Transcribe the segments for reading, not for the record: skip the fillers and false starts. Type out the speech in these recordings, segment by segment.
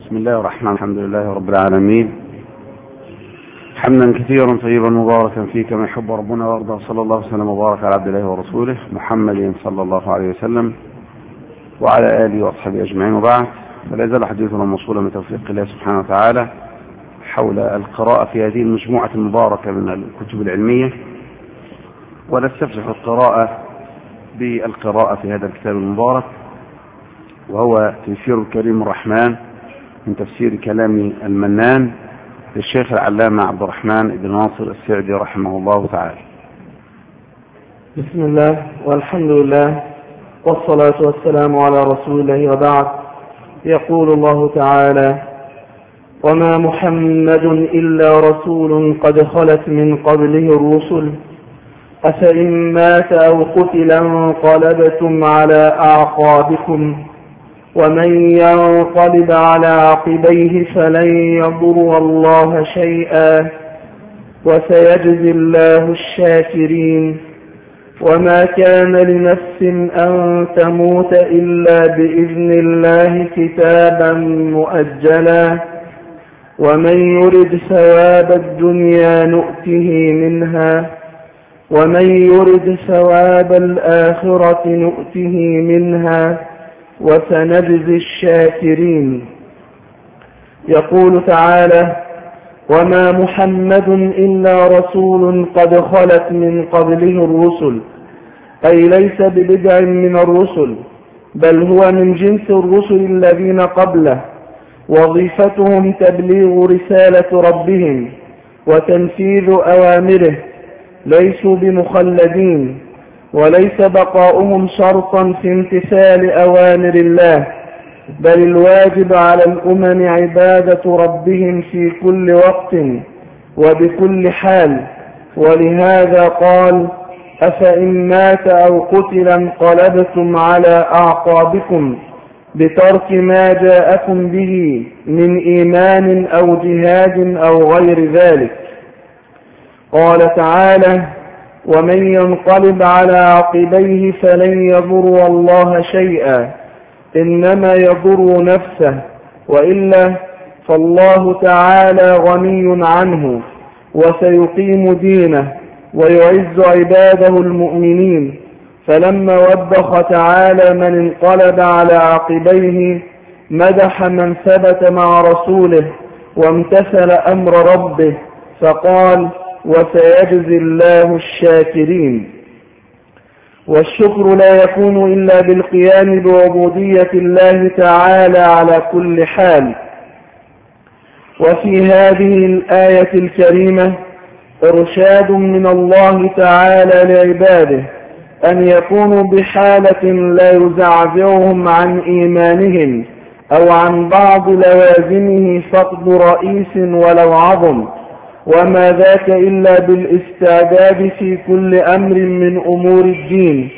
بسم الله الرحمن الرحيم. الحمد لله رب العالمين، حمدا كثيرا طيبا مباركا فيه كما يحب ربنا ويرضى. صلى الله وسلم وبارك على عبد الله ورسوله محمد صلى الله عليه وسلم وعلى آله وأصحابه أجمعين، وبعد. فلا يزال حديثنا موصولا من توفيق الله سبحانه وتعالى حول القراءة في هذه المجموعة المباركة من الكتب العلمية، ونستفتح القراءة بالقراءة في هذا الكتاب المبارك، وهو تيسير الكريم الرحمن من تفسير كلام المنان للشيخ العلامة عبد الرحمن بن ناصر السعدي رحمه الله تعالى. بسم الله والحمد لله والصلاة والسلام على رسول الله، وبعد. يقول الله تعالى: وما محمد إلا رسول قد خلت من قبله الرسل أفإن مات أو قتل انقلبتم على أعقابكم ومن ينقلب على عقبيه فلن يضر الله شيئا وسيجزي الله الشاكرين. وما كان لنفس أن تموت إلا بإذن الله كتابا مؤجلا ومن يرد ثواب الدنيا نؤته منها ومن يرد ثواب الآخرة نؤته منها وسنجزي الشاكرين. يقول تعالى: وما محمد إلا رسول قد خلت من قبله الرسل، أي ليس ببدع من الرسل، بل هو من جنس الرسل الذين قبله، وظيفتهم تبليغ رسالة ربهم وتنفيذ أوامره، ليسوا بمخلدين، وليس بقاؤهم شرطا في امتثال أوامر الله، بل الواجب على الأمم عبادة ربهم في كل وقت وبكل حال. ولهذا قال: أفإن مات أو قتل انقلبتم على أعقابكم، بترك ما جاءكم به من إيمان أو جهاد أو غير ذلك. قال تعالى: ومن ينقلب على عقبيه فلن يضر الله شيئا إنما يضر نفسه، وإلا فالله تعالى غني عنه وسيقيم دينه ويعز عباده المؤمنين. فلما وبخ تعالى من انقلب على عقبيه مدح من ثبت مع رسوله وامتثل أمر ربه، فقال: وسيجزي الله الشاكرين. والشكر لا يكون إلا بالقيام بعبودية الله تعالى على كل حال. وفي هذه الآية الكريمة إرشاد من الله تعالى لعباده أن يكونوا بحالة لا يزعزعهم عن إيمانهم أو عن بعض لوازمه فقد رئيس ولو عظم، وما ذاك إلا بالاستعداد في كل أمر من أمور الدين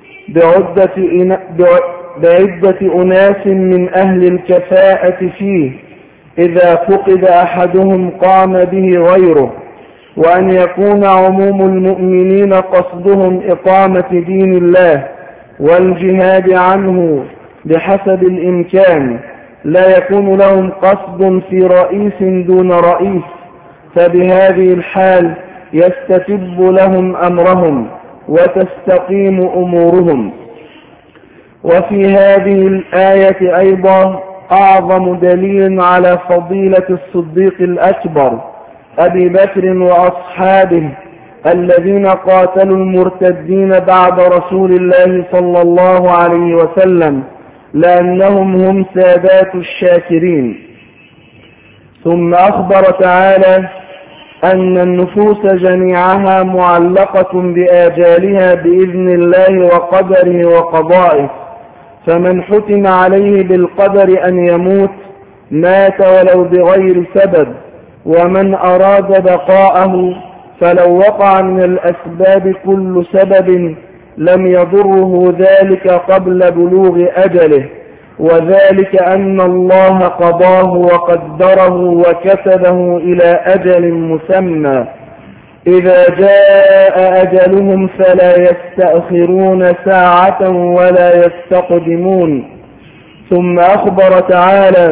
بعدة أناس من أهل الكفاءة فيه، إذا فقد أحدهم قام به غيره، وأن يكون عموم المؤمنين قصدهم إقامة دين الله والجهاد عنه بحسب الإمكان، لا يكون لهم قصد في رئيس دون رئيس، فبهذه الحال يستتب لهم أمرهم وتستقيم أمورهم. وفي هذه الآية أيضا أعظم دليل على فضيلة الصديق الأكبر أبي بكر وأصحابه الذين قاتلوا المرتدين بعد رسول الله صلى الله عليه وسلم، لأنهم هم سادات الشاكرين. ثم أخبر تعالى أن النفوس جميعها معلقة بآجالها بإذن الله وقدره وقضائه، فمن حتم عليه بالقدر أن يموت مات ولو بغير سبب، ومن أراد بقاءه فلو وقع من الأسباب كل سبب لم يضره ذلك قبل بلوغ أجله، وذلك أن الله قضاه وقدره وكتبه إلى أجل مسمى، إذا جاء أجلهم فلا يستأخرون ساعة ولا يستقدمون. ثم أخبر تعالى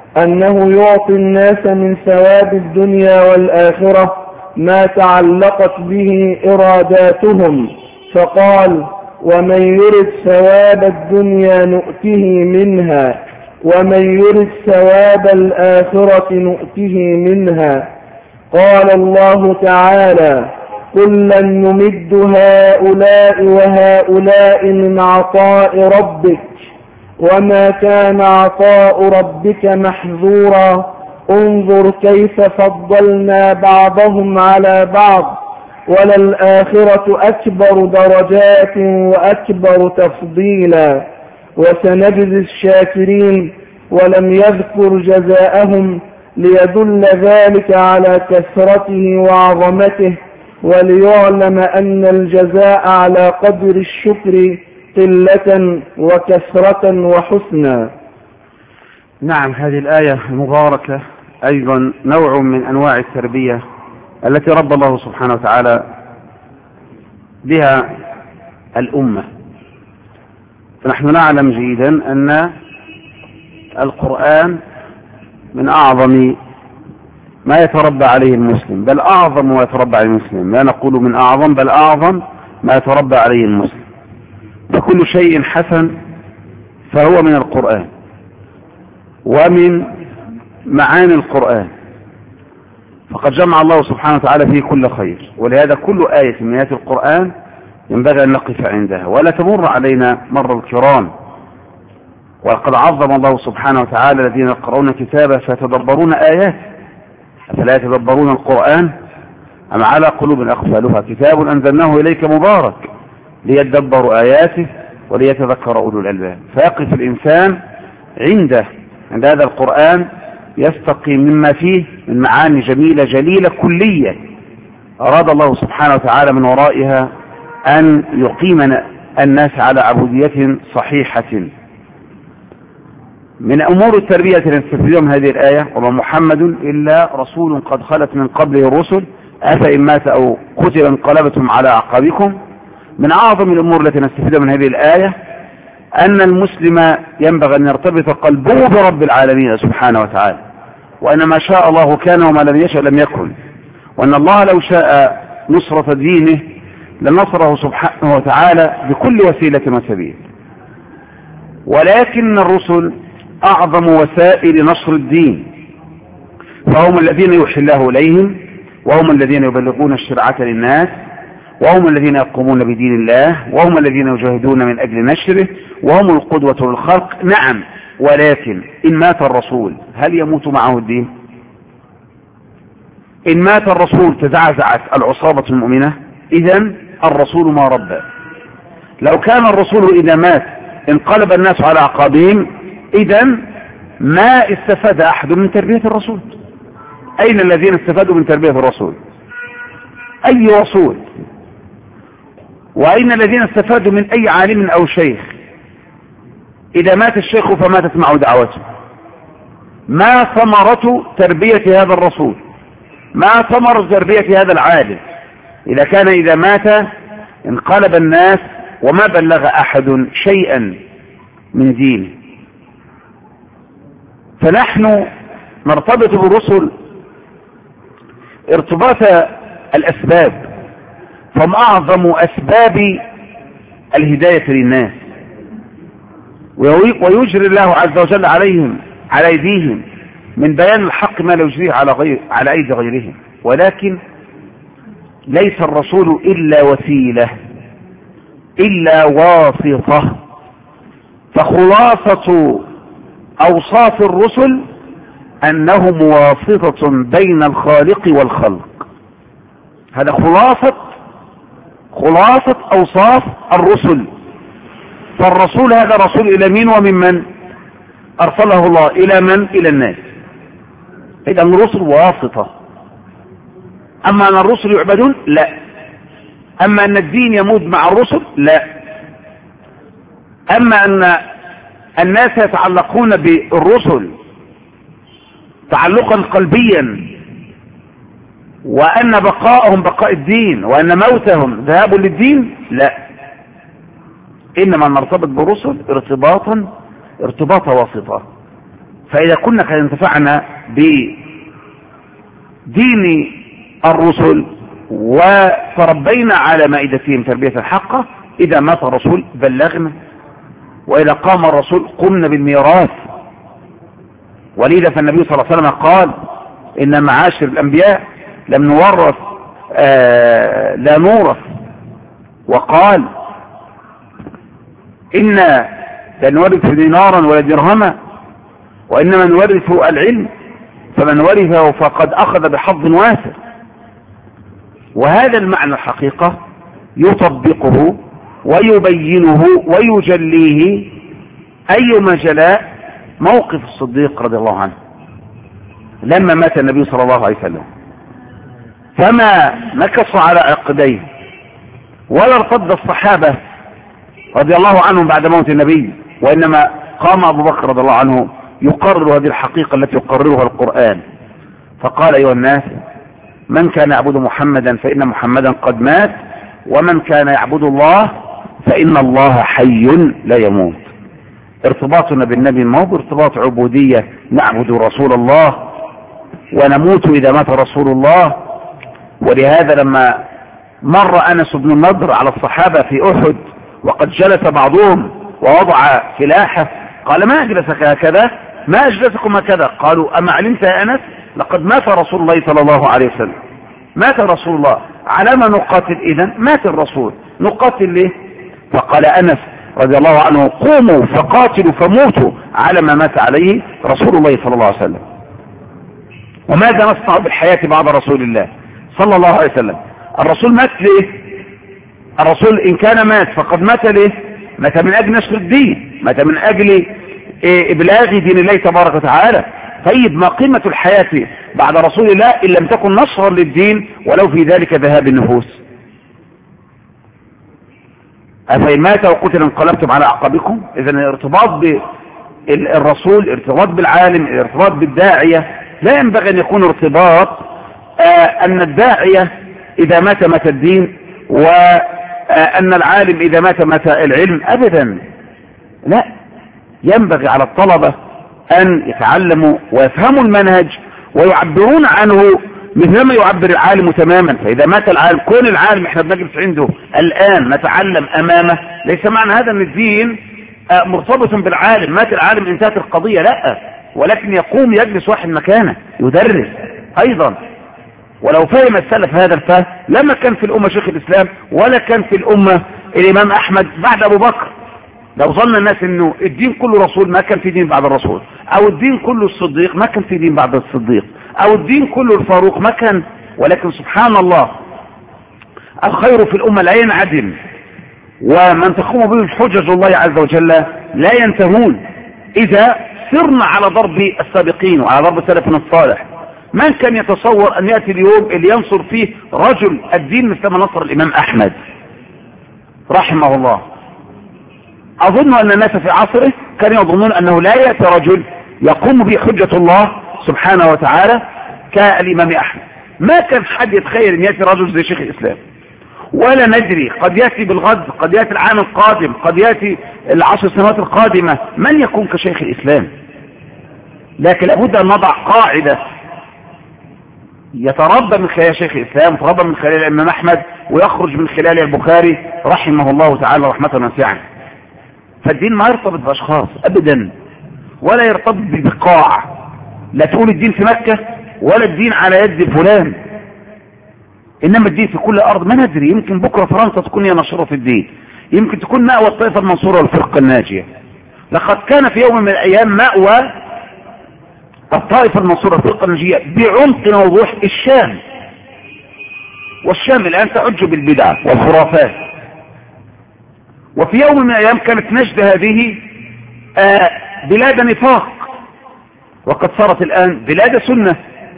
أنه يعطي الناس من ثواب الدنيا والآخرة ما تعلقت به إراداتهم، فقال: ومن يرد ثواب الدنيا نؤته منها ومن يرد ثواب الآخرة نؤته منها. قال الله تعالى: كلا نمد هؤلاء وهؤلاء من عطاء ربك وما كان عطاء ربك محظورا انظر كيف فضلنا بعضهم على بعض وللآخرة أكبر درجات وأكبر تفضيلا وسنجزي الشاكرين. ولم يذكر جزاءهم ليدل ذلك على كثرته وعظمته وليعلم أن الجزاء على قدر الشكر قلة وكثرة وحسنا. نعم، هذه الآية المباركة أيضا نوع من أنواع التربية التي رب الله سبحانه وتعالى بها الأمة. فنحن نعلم جيدا أن القرآن من أعظم ما يتربى عليه المسلم، بل أعظم ما يتربى عليه المسلم، لا نقول من أعظم بل أعظم ما يتربى عليه المسلم. فكل شيء حسن فهو من القرآن ومن معاني القرآن، فقد جمع الله سبحانه وتعالى فيه كل خير، ولهذا كل آية من آيات القرآن ينبغي أن نقف عندها ولا تمر علينا مر الكرام. وقد عظم الله سبحانه وتعالى الذين يقرؤون كتابه فيتدبرون آياته أفلا يتدبرون القرآن أم على قلوب أقفالها كتاب أنزلناه إليك مبارك ليدبروا آياته وليتذكر أولو الألباب. فيقف الإنسان عند هذا القرآن يستقي مما فيه من معاني جميلة جليلة كلية أراد الله سبحانه وتعالى من ورائها أن يقيم الناس على عبودية صحيحة. من أمور التربية التي نستفيدها من هذه الآية: وما محمد إلا رسول قد خلت من قبله الرسل أفإن مات أو قتل انقلبتم على أعقابكم. من أعظم الأمور التي نستفيدها من هذه الآية أن المسلم ينبغي أن يرتبط قلبه برب العالمين سبحانه وتعالى، وأن ما شاء الله كان وما لم يشأ لم يكن، وأن الله لو شاء نصرة دينه لنصره سبحانه وتعالى بكل وسيلة وسبيل. ولكن الرسل أعظم وسائل نصر الدين، فهم الذين يوحي الله إليهم، وهم الذين يبلغون الشرعة للناس، وهم الذين يقومون بدين الله، وهم الذين يجاهدون من أجل نشره، وهم القدوة للخلق. نعم، ولكن إن مات الرسول هل يموت معه الدين؟ إن مات الرسول تزعزعت العصابة المؤمنة، إذن الرسول ما ربى. لو كان الرسول إذا مات انقلب الناس على أعقابهم، إذن ما استفاد أحد من تربية الرسول. أين الذين استفادوا من تربية الرسول؟ أي رسول؟ وأين الذين استفادوا من أي عالم أو شيخ؟ إذا مات الشيخ فماتت معه دعوته. ما ثمرة تربية هذا الرسول؟ ما ثمرة تربية هذا العالم إذا كان إذا مات انقلب الناس وما بلغ أحد شيئا من دينه؟ فنحن نرتبط بالرسل ارتباط الأسباب، فهم أعظم أسباب الهداية للناس، ويجري الله عز وجل عليهم على أيديهم من بيان الحق ما لا يجريه على أيدي غيرهم. ولكن ليس الرسول إلا وسيلة، إلا واسطة. فخلاصة أوصاف الرسل أنهم واسطة بين الخالق والخلق. هذا خلاصة أوصاف الرسل. فالرسول هذا رسول إلى مين ومن أرسله الله؟ إلى من؟ إلى الناس. إذا الرسل واسطة. أما أن الرسل يعبدون؟ لا. أما أن الدين يموت مع الرسل؟ لا. أما أن الناس يتعلقون بالرسل تعلقا قلبيا، وأن بقاءهم بقاء الدين وأن موتهم ذهاب للدين، لا. إنما نرتبط بالرسل ارتباط واسطة. فإذا كنا قد انتفعنا بدين الرسل وتربينا على مائدتهم تربية الحقة، إذا مات الرسول بلغنا، وإذا قام الرسول قمنا بالميراث. ولذا فالنبي صلى الله عليه وسلم قال إن معاشر الأنبياء لم نورث لا نورث، وقال إنا لا نورث دينارا ولا درهما، وإنما نورث العلم، فمن ورثه فقد أخذ بحظ واسع. وهذا المعنى الحقيقة يطبقه ويبينه ويجليه أيما جلاء موقف الصديق رضي الله عنه لما مات النبي صلى الله عليه وسلم، فما نكص على عقديه ولا ارتد الصحابة رضي الله عنهم بعد موت النبي، وإنما قام أبو بكر رضي الله عنه يقرر هذه الحقيقة التي يقررها القرآن، فقال أيها الناس من كان يعبد محمدا فإن محمدا قد مات، ومن كان يعبد الله فإن الله حي لا يموت. ارتباطنا بالنبي ما هو ارتباط عبودية نعبد رسول الله ونموت إذا مات رسول الله. ولهذا لما مر أنس بن النضر على الصحابة في أحد وقد جلس بعضهم ووضع سلاحه قال ما أجلسك هكذا، ما أجلسكم هكذا؟ قالوا أما علمت يا أنس لقد مات رسول الله صلى الله عليه وسلم، مات رسول الله، على ما نقاتل إذن؟ مات الرسول، نقاتل ليه؟ فقال أنس رضي الله عنه قوموا فقاتلوا فموتوا على ما مات عليه رسول الله صلى الله عليه وسلم. وماذا نصنع بالحياة بعد رسول الله صلى الله عليه وسلم؟ الرسول مات ليه؟ الرسول إن كان مات فقد مات ليه؟ مات من أجل نشر الدين، مات من أجل إبلاغ دين الله تبارك وتعالى. طيب ما قيمة الحياة بعد رسول الله إن لم تكن نصرا للدين ولو في ذلك ذهاب النفوس؟ أفإن مات وقتل انقلبتم على أعقابكم. إذن الارتباط بالرسول، الارتباط بالعالم، الارتباط بالداعية لا ينبغي أن يكون ارتباط أن الداعية إذا مات مات الدين، وأن العالم إذا مات مات العلم، أبدا لا. ينبغي على الطلبة أن يتعلموا ويفهموا المنهج ويعبرون عنه مثل ما يعبر العالم تماما. فإذا مات العالم، كون العالم احنا بنجلس عنده الآن نتعلم أمامه، ليس معنى هذا أن الدين مرتبط بالعالم، مات العالم انتهت القضية، لا، ولكن يقوم يجلس واحد مكانه يدرس أيضا. ولو فهم السلف هذا الفهم لما كان في الأمة شيخ الإسلام ولا كان في الأمة الإمام أحمد بعد أبو بكر. لو ظن الناس انه الدين كله رسول ما كان في دين بعد الرسول، او الدين كله الصديق ما كان في دين بعد الصديق، او الدين كله الفاروق ما كان. ولكن سبحان الله الخير في الأمة لا ينعدم، ومن تقوم به حجج الله عز وجل لا ينتهون إذا سرنا على ضرب السابقين وعلى ضرب سلفنا الصالح. من كان يتصور أن يأتي اليوم اللي ينصر فيه رجل الدين مثل ما نصر الإمام أحمد رحمه الله؟ أظن أن الناس في عصره كانوا يظنون أنه لا يأتي رجل يقوم به حجة الله سبحانه وتعالى كالإمام أحمد. ما كان حد يتخيل أن يأتي رجل زي شيخ الإسلام، ولا ندري قد يأتي بالغد، قد يأتي العام القادم، قد يأتي العشر سنوات القادمة من يكون كشيخ الإسلام. لكن لابد أن نضع قاعدة يتربى من خلال شيخ الإسلام، يتربى من خلال الإمام أحمد، ويخرج من خلال البخاري رحمه الله تعالى رحمة واسعة. فالدين ما يرتبط بأشخاص أبدا، ولا يرتبط ببقاع. لا تقول الدين في مكة ولا الدين على يد فلان، إنما الدين في كل أرض. ما ندري، يمكن بكرة فرنسا تكون هي نشرة في الدين، يمكن تكون مأوى الطائفة المنصورة والفرقة الناجية. لقد كان في يوم من الأيام مأوى الطائفة المنصورة والفرقة الناجية بعمق ووضوح الشام، والشام الآن تعج بالبدع والخرافات. وفي يوم من الأيام كانت نجد هذه بلاد نفاق، وقد صارت الآن بلاد سنة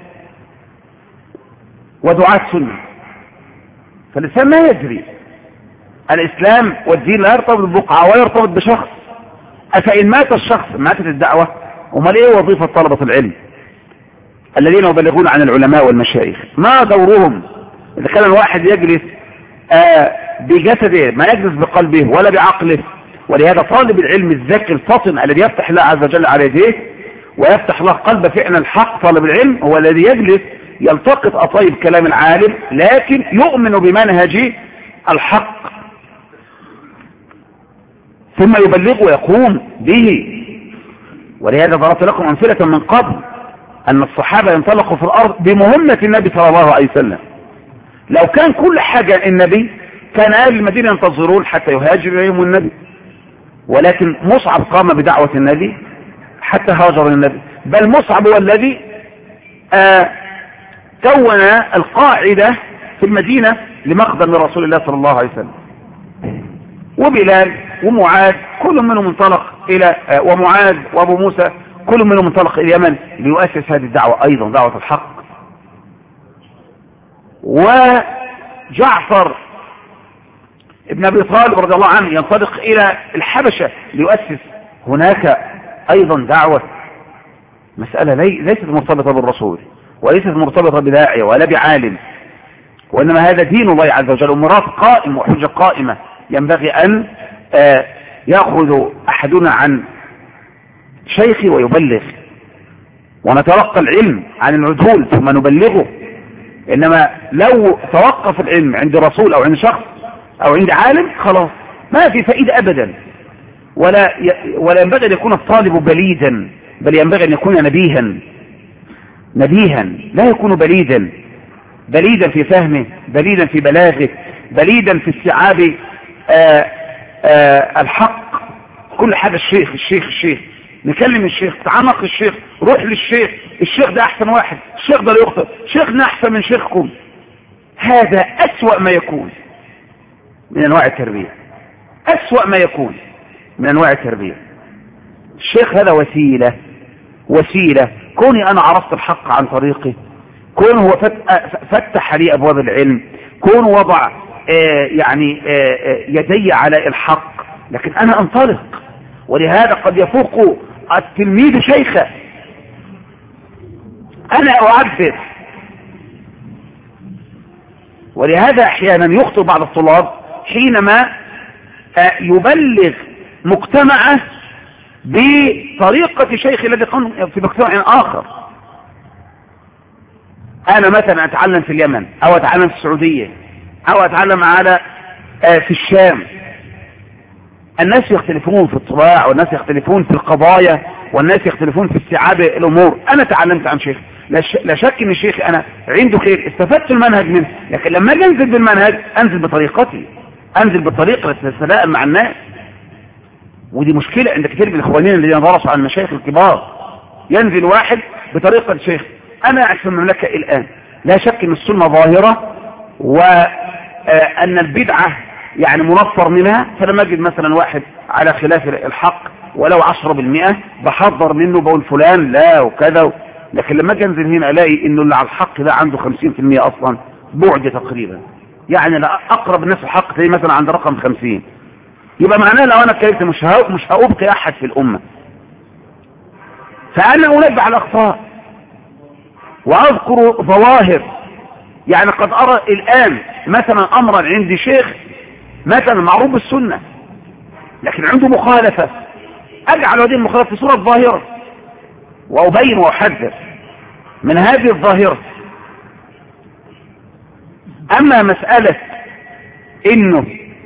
ودعاة سنة. فالإسلام ما يجري، الإسلام والدين لا يرتبط ببقعة ولا يرتبط بشخص. أفإن مات الشخص ماتت الدعوة. وما ايه وظيفة طلبة العلم الذين يبلغون عن العلماء والمشايخ؟ ما دورهم؟ إذا كان الواحد يجلس بجسده ما يجلس بقلبه ولا بعقله. ولهذا طالب العلم الذكي الفطن الذي يفتح الله عز وجل على يديه ويفتح له قلب فعلا الحق. طالب العلم هو الذي يجلس يلتقط أطيب كلام العالم لكن يؤمن بمنهج الحق ثم يبلغه ويقوم به. ولهذا ضربت لكم أمثلة من قبل أن الصحابة ينطلقوا في الأرض بمهمة النبي صلى الله عليه وسلم. لو كان كل حاجة النبي كان أهل المدينة ينتظرون حتى يهاجر إليهم النبي، ولكن مصعب قام بدعوة النبي حتى هاجر النبي، بل مصعب هو الذي كون القاعدة في المدينة لمقدم رسول الله صلى الله عليه وسلم. وبلال ومعاذ كل منهم منطلق إلى ومعاذ وأبو موسى كل منهم منطلق إلى اليمن ليؤسس هذه الدعوة أيضا، دعوة الحق. وجعفر ابن أبي طالب رضي الله عنه ينطلق إلى الحبشة ليؤسس هناك أيضا دعوة. مسألة ليست مرتبطة بالرسول وليست مرتبطة بداعية ولا بعالم، وإنما هذا دين الله عز وجل، أمورات قائمة وحجة قائمة ينبغي أن يأخذ أحدنا عن شيخي ويبلغ، ونتلقى العلم عن العدول ثم نبلغه. إنما لو توقف العلم عند رسول أو عند شخص أو عند عالم خلاص ما في فائدة أبدا، ولا ينبغي أن يكون الطالب بليدا، بل ينبغي أن يكون نبيها، لا يكون بليدا في فهمه، بليدا في بلاغه، بليدا في استيعاب الحق. كل حاجة الشيخ نكلم الشيخ، تعمق الشيخ، روح للشيخ، الشيخ ده احسن واحد، الشيخ ده لا يخطئ، شيخنا احسن من شيخكم. هذا اسوأ ما يكون من انواع التربية، اسوأ ما يكون من انواع التربية. الشيخ هذا وسيلة. كوني انا عرفت الحق عن طريقي، كون هو فتح لي ابواب العلم، كون وضع يدي على الحق، لكن انا انطلق. ولهذا قد يفوق التلميذ شيخه، انا اعبر. ولهذا احيانا يخطئ بعض الطلاب حينما يبلغ مجتمعه بطريقة شيخ الذي قام في مجتمع اخر. انا مثلا اتعلم في اليمن او اتعلم في السعودية او اتعلم في الشام، الناس يختلفون في الطباع، والناس يختلفون في القضايا، والناس يختلفون في استيعاب الامور. انا تعلمت عن شيخ، لا شك ان الشيخ انا عنده خير، استفدت المنهج منه، لكن لما اجي انزل بالمنهج انزل بطريقتي، انزل بالطريقه التي تتلائم مع الناس. ودي مشكله عند كثير من الاخوانين الذين درسوا عن المشايخ الكبار. ينزل واحد بطريقه الشيخ. انا اعرف في المملكه الان لا شك ان السنه ظاهره وان البدعه منفر منها، فلما اجد مثلا واحد على خلاف الحق ولو 10% بحضر منه، بقول فلان لا وكذا. لكن لما اجي انزل هنا الاقي انه اللي على الحق ده عنده 50% اصلا بعد تقريبا، لا اقرب الناس الحق تلاقيه مثلا عند رقم 50، يبقى معناه لو انا اتكلمت مش هأبقي احد في الامه. فانا انبه على الاخطاء واذكر ظواهر. قد ارى الان مثلا امرا عندي شيخ مثلا معروف بالسنه لكن عنده مخالفه، اجعل هذه المخالفه في صوره ظاهره وابين واحذر من هذه الظاهره. اما مساله انه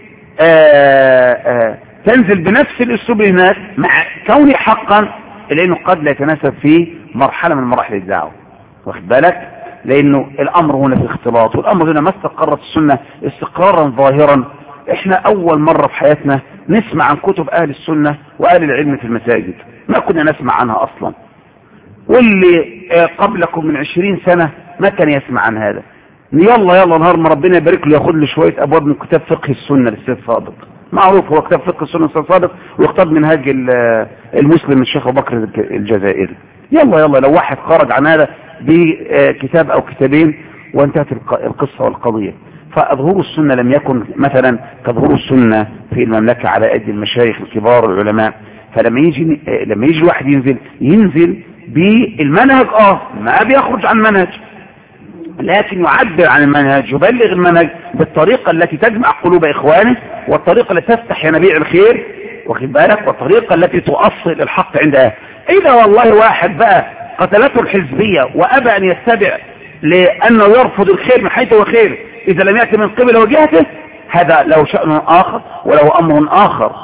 تنزل بنفس الاسلوب هناك مع كوني حقا، لانه قد لا يتناسب في مرحله من مراحل الدعوه، واخد بالك؟ لانه الامر هنا في اختلاط، والامر هنا ما استقرت السنه استقرارا ظاهرا. احنا اول مره في حياتنا نسمع عن كتب اهل السنه واهل العلم في المساجد، ما كنا نسمع عنها اصلا. واللي قبلكم من 20 سنه ما كان يسمع عن هذا. يلا نهار ما ربنا يبارك له ياخد له شويه ابواب من كتاب فقه السنه للسيد صادق، معروف هو كتاب فقه السنه للسيد صادق، ويختار منهاج المسلم الشيخ ابو بكر الجزائري. يلا لو واحد خرج عن هذا بكتاب او كتابين وانتهت القصه والقضيه. فظهور السنه لم يكن مثلا كظهور السنه في المملكه على ايدي المشايخ الكبار والعلماء. فلما يجي الواحد ينزل بالمنهج، ما بيخرج عن منهج، لكن يعبر عن المنهج، يبلغ المنهج بالطريقة التي تجمع قلوب إخوانه، والطريقة التي تفتح ينابيع الخير، واخد بالك، والطريقة التي تؤصل الحق عند إذا والله واحد بقى قتلته الحزبية وأبى أن يتبع لأنه يرفض الخير من حيث هو خير إذا لم يأتي من قبل وجهته، هذا له شأن آخر وله أمر آخر.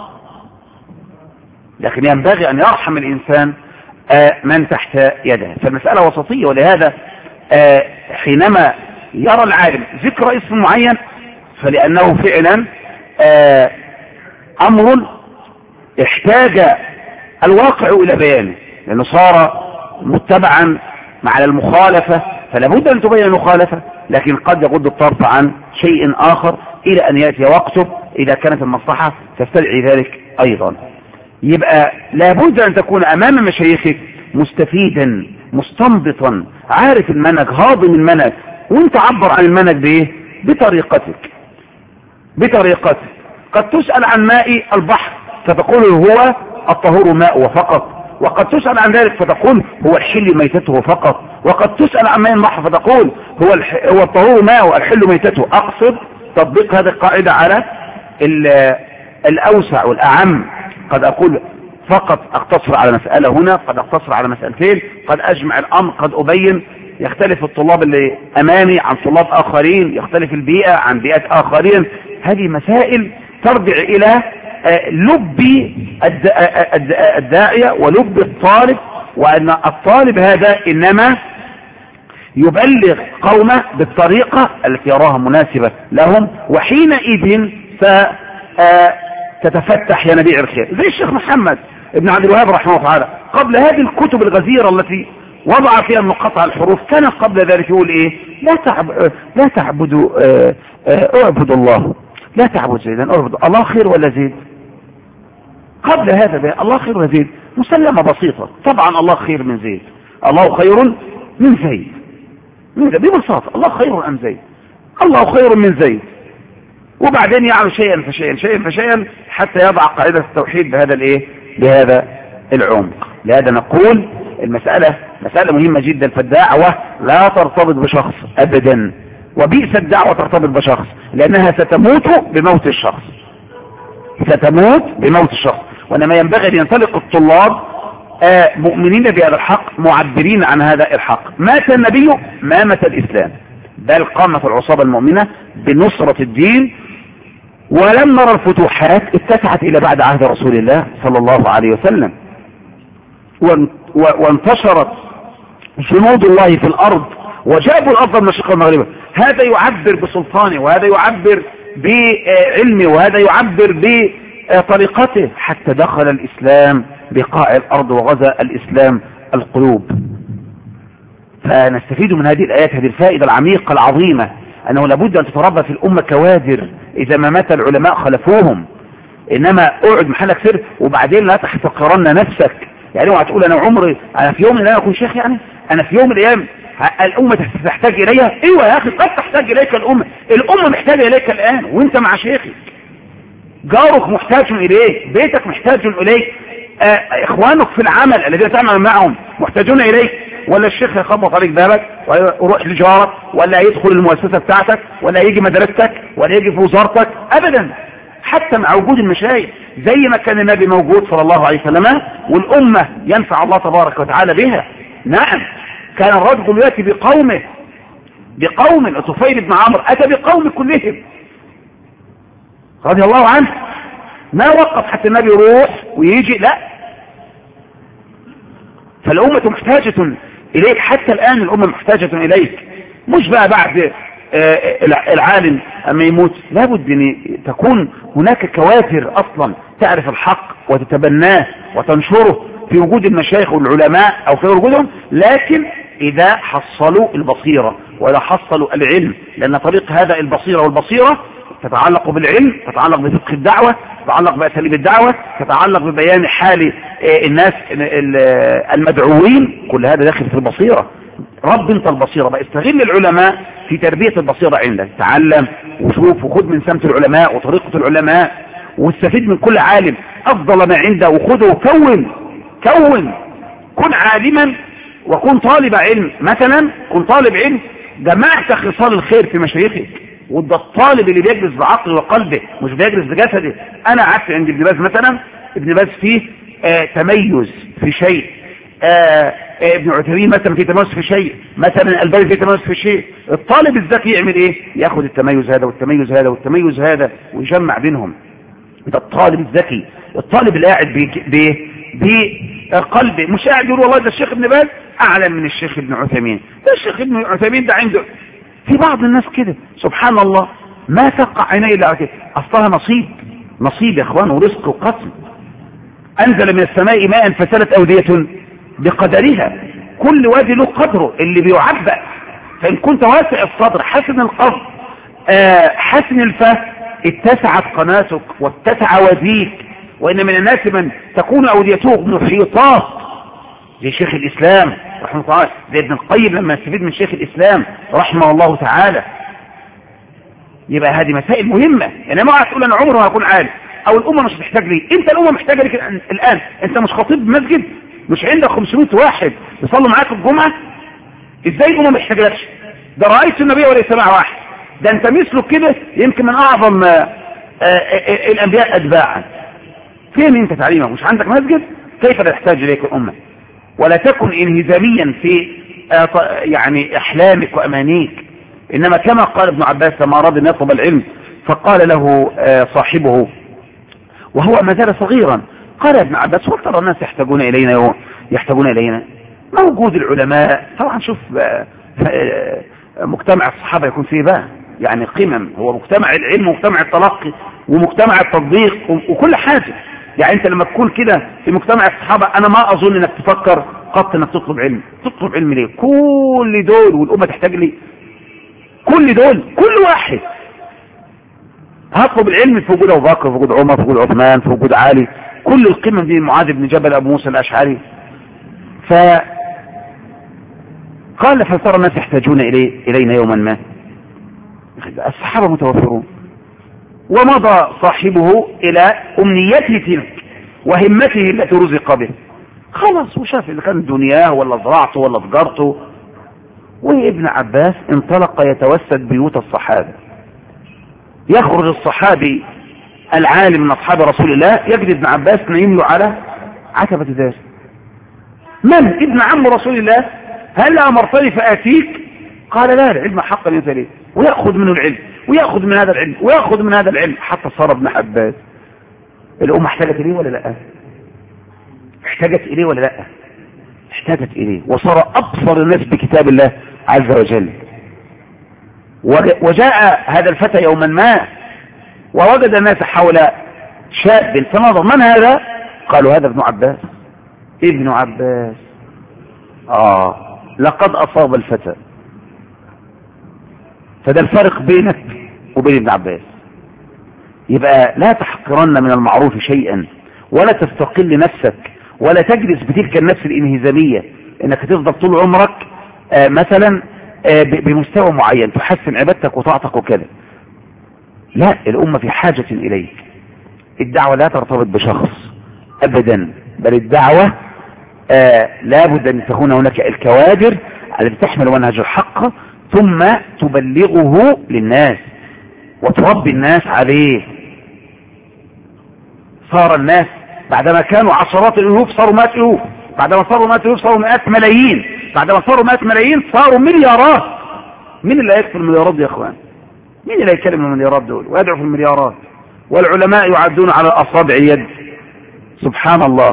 لكن ينبغي أن يرحم الإنسان من تحت يده. فالمسألة وسطية، ولهذا حينما يرى العالم ذكر اسم معين فلأنه فعلا أمر احتاج الواقع إلى بيانه، لأنه صار متبعا مع المخالفة، فلا بد أن تبين المخالفة، لكن قد يغض الطرف عن شيء آخر إلى أن يأتي وقته إذا كانت المصلحة تستدعي ذلك أيضا. يبقى لابد أن تكون أمام مشايخك مستفيدا مستنبطا عارف المنهج هاضم المنهج، وانت عبر عن المنهج بايه؟ بطريقتك. قد تسأل عن ماء البحر فتقول هو الطهور ماء وفقط، وقد تسأل عن ذلك فتقول هو الحل ميتته فقط، وقد تسأل عن ماء البحر فتقول هو الطهور ماء والحل ميتته. أقصد تطبيق هذه القاعدة على الأوسع والأعم. قد أقول فقط أقتصر على مسألة هنا، قد أقتصر على مسألتين، قد أجمع الأمر، قد أبين. يختلف الطلاب اللي أمامي عن طلاب آخرين، يختلف البيئة عن بيئات آخرين. هذه مسائل ترجع إلى لب الداعية ولب الطالب، وأن الطالب هذا إنما يبلغ قومه بالطريقة التي يراها مناسبة لهم، وحينئذ تتفتح ينابيع الخير. زي الشيخ محمد ابن عبد الوهاب رحمه الله تعالى قبل هذه الكتب الغزيرة التي وضع فيها مقطع الحروف كان قبل ذلك يقول ايه؟ لا تعبدوا اعبدوا الله، لا تعبد زيدا، اعبدوا الله خير ولا زيد. قبل هذا الله خير ولا زيد مسلمة بسيطة. طبعا الله خير من زيد، الله خير من زيد ببساطة. الله خير ام زيد؟ الله خير من زيد. وبعدين يعمل شيئا فشيئا حتى يضع قاعدة التوحيد بهذا العمق. لهذا نقول المسألة مسألة مهمة جدا. فالدعوة لا ترتبط بشخص أبدا، وبئس الدعوة ترتبط بشخص، لأنها ستموت بموت الشخص، وإنما ينبغي أن ينطلق الطلاب مؤمنين بهذا الحق، معبرين عن هذا الحق. مات النبي ما مات الإسلام، بل قامت العصابة المؤمنة بنصرة الدين، ولم نرى الفتوحات اتسعت إلى بعد عهد رسول الله صلى الله عليه وسلم، وانتشرت جنود الله في الأرض وجابوا الأرض من الشرق والمغرب. هذا يعبر بسلطانه، وهذا يعبر بعلمه، وهذا يعبر بطريقته، حتى دخل الإسلام بقاع الأرض وغزا الإسلام القلوب. فنستفيد من هذه الآيات هذه الفائدة العميقة العظيمة، أنه لابد أن تتربى في الأمة كوادر. إذا ما مات العلماء خلفوهم، إنما اقعد محلك سر وبعدين لا تحتقرن نفسك. يعني اوعى تقول أنا في يوم من الأيام أكون شيخ، يعني أنا في يوم من الأيام الأمة تحتاج إليها. أيوة يا أخي، قد تحتاج إليك الأمة محتاجة إليك الآن وأنت مع شيخك. جارك محتاج إليك، بيتك محتاج إليك، إخوانك في العمل الذين تعمل معهم محتاجون إليك. ولا الشيخ يخبط عليك بابك ويروح لجارك، ولا يدخل المؤسسة بتاعتك، ولا يجي مدرستك، ولا يجي في وزارتك أبدا. حتى مع وجود المشايخ، زي ما كان النبي موجود صلى الله عليه وسلم والأمة ينفع الله تبارك وتعالى بها. نعم، كان الرجل يأتي بقوم الطفيل بن عمرو أتى بقوم كلهم رضي الله عنه، ما وقف حتى النبي يروح ويجي، لا. فالأمة محتاجة إليك، حتى الآن الأمة محتاجة إليك، مش بقى بعد العالم أما يموت. لابد أن تكون هناك كوافر أصلا تعرف الحق وتتبناه وتنشره في وجود المشايخ والعلماء أو في وجودهم، لكن إذا حصلوا البصيرة وإذا حصلوا العلم، لأن طريق هذا والبصيرة تتعلق بالعلم، تتعلق بفقه الدعوة، تتعلق بأساليب الدعوة، تتعلق ببيان حال الناس المدعوين. كل هذا داخل في البصيرة. رب انت البصيرة بقى، استغل العلماء في تربية البصيرة عندك. تعلم وشوف وخذ من سمت العلماء وطريقة العلماء، واستفيد من كل عالم أفضل ما عنده وخذه وكون. كن عالما وكن طالب علم. مثلا كن طالب علم جمعت خصال الخير في مشايخك، وده الطالب اللي بيجلس بعقله وقلبه مش بيجلس بجسده. انا عكس عند ابن باز مثلا، ابن باز فيه تميز في شيء، ابن عثيمين مثلا في تميز في شيء، مثلا الألباني في تميز في شيء. الطالب الذكي يعمل ايه؟ ياخد التميز هذا والتميز هذا والتميز هذا ويجمع بينهم. ده الطالب الذكي. الطالب اللي قاعد بقلبه مش قاعد يقول والله ده الشيخ ابن باز اعلم من الشيخ ابن عثيمين، ده الشيخ ابن عثيمين ده عنده. في بعض الناس كده سبحان الله ما تقع عيني الا على كده. اصلها نصيب يا اخوان، ورزق وقسم. انزل من السماء ماء فسالت اودية بقدرها، كل وادي له قدره اللي بيعبأ. فان كنت واسع الصدر حسن القصد حسن الفهم اتسعت قناتك واتسع واديك. وان من الناس من تكون اوديته محيطات زي شيخ الاسلام رحمه الله، زي ابن القيم لما يستفيد من شيخ الاسلام رحمه الله تعالى. يبقى هذه مسائل مهمه. يعني ما تقول انا عمره هكون عالم او الامه مش محتاج لي. انت الامه محتاجه لك الان. انت مش خطيب مسجد، مش عندك 500 واحد يصلوا معاك الجمعه. ازاي الامه محتاجه لكش؟ ده رايت النبي عليه السلام واحد، ده انت مثله كده يمكن من اعظم الانبياء اتباعا. فين انت تعليمك؟ مش عندك مسجد؟ كيف لا تحتاج اليك الامه؟ ولا تكن انهزاميا في يعني احلامك وامانيك، انما كما قال ابن عباس لما اراد ان يطلب العلم فقال له صاحبه وهو ما زال صغيرا، قال ابن عباس وترى الناس يحتاجون الينا موجود العلماء. طبعا شوف مجتمع الصحابه يكون فيه بقى يعني قمم، هو مجتمع العلم ومجتمع التلقي ومجتمع التطبيق وكل حاجه. يعني انت لما تكون كده في مجتمع الصحابه انا ما اظن انك تفكر قط انك تطلب علم ليه؟ كل دول والامه تحتاج لي، كل دول كل واحد هطلب العلم في وجود ابو بكر، في وجود عمر، في وجود عثمان، في وجود علي، كل القمم دي، معاذ بن جبل، ابو موسى الاشعري. فقال فترى الناس يحتاجون الينا يوما ما. الصحابه متوفرون. ومضى صاحبه الى امنيته تلك وهمته التي رزق به. خلاص وشاف اذا كان دنياه ولا زراعته ولا تجارته. وابن عباس انطلق يتوسد بيوت الصحابه. يخرج الصحابي العالم من اصحاب رسول الله يجد ابن عباس نايم له على عتبة داره. من؟ ابن عم رسول الله. هل امرتني فاتيك؟ قال لا، العلم حقا انت ليه. وياخذ منه العلم وياخذ من هذا العلم وياخذ من هذا العلم حتى صار ابن عباس. الامه احتاجت اليه ولا لا؟ احتاجت اليه ولا لا؟ احتاجت اليه، وصار ابصر الناس بكتاب الله عز وجل. وجاء هذا الفتى يوما ما ووجد الناس حول شاب فنظر من هذا؟ قالوا هذا ابن عباس. ابن عباس لقد اصاب الفتى. فده الفرق بينك وبين ابن عباس. يبقى لا تحقرن من المعروف شيئا ولا تستقل نفسك ولا تجلس بتلك النفس الانهزامية انك تفضل طول عمرك مثلا بمستوى معين تحسن عبادتك وطاعتك وكذا. لا، الأمة في حاجة إليك. الدعوة لا ترتبط بشخص أبدا، بل الدعوة لابد أن تكون هناك الكوادر التي تحمل منهج الحق ثم تبلغه للناس وتربي الناس عليه. صار الناس بعدما كانوا عشرات الألوف صاروا مئات ألوف، بعدما صاروا مئات ألوف صاروا مئات ملايين، بعدما صاروا مئات ملايين صاروا مليارات. مين اللي هيكفي المليارات دي يا اخوان؟ مين اللي هيكلم المليارات دول ويدعو في المليارات؟ والعلماء يعدون على اصابع اليد. سبحان الله.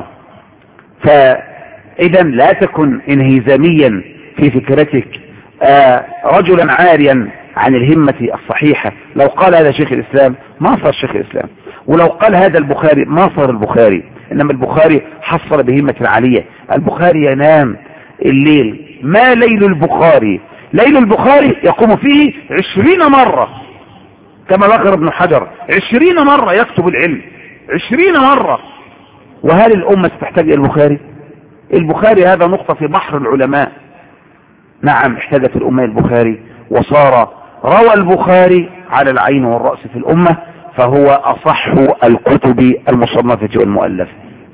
فاذا لا تكن انهزاميا في فكرتك رجلا عاريا عن الهمة الصحيحة. لو قال هذا شيخ الاسلام ما صار شيخ الاسلام، ولو قال هذا البخاري ما صار البخاري. انما البخاري حصل بهمة عالية. البخاري ينام الليل. ما ليل البخاري؟ ليل البخاري يقوم فيه 20 مرة كما ذكر ابن حجر، 20 مرة يكتب العلم، 20 مرة. وهل الأمة تحتاج إلى البخاري؟ البخاري هذا نقطة في بحر العلماء. نعم احتاجت الأمة البخاري، وصار روى البخاري على العين والرأس في الأمة، فهو أصح الكتب المصنفة والمؤلفة.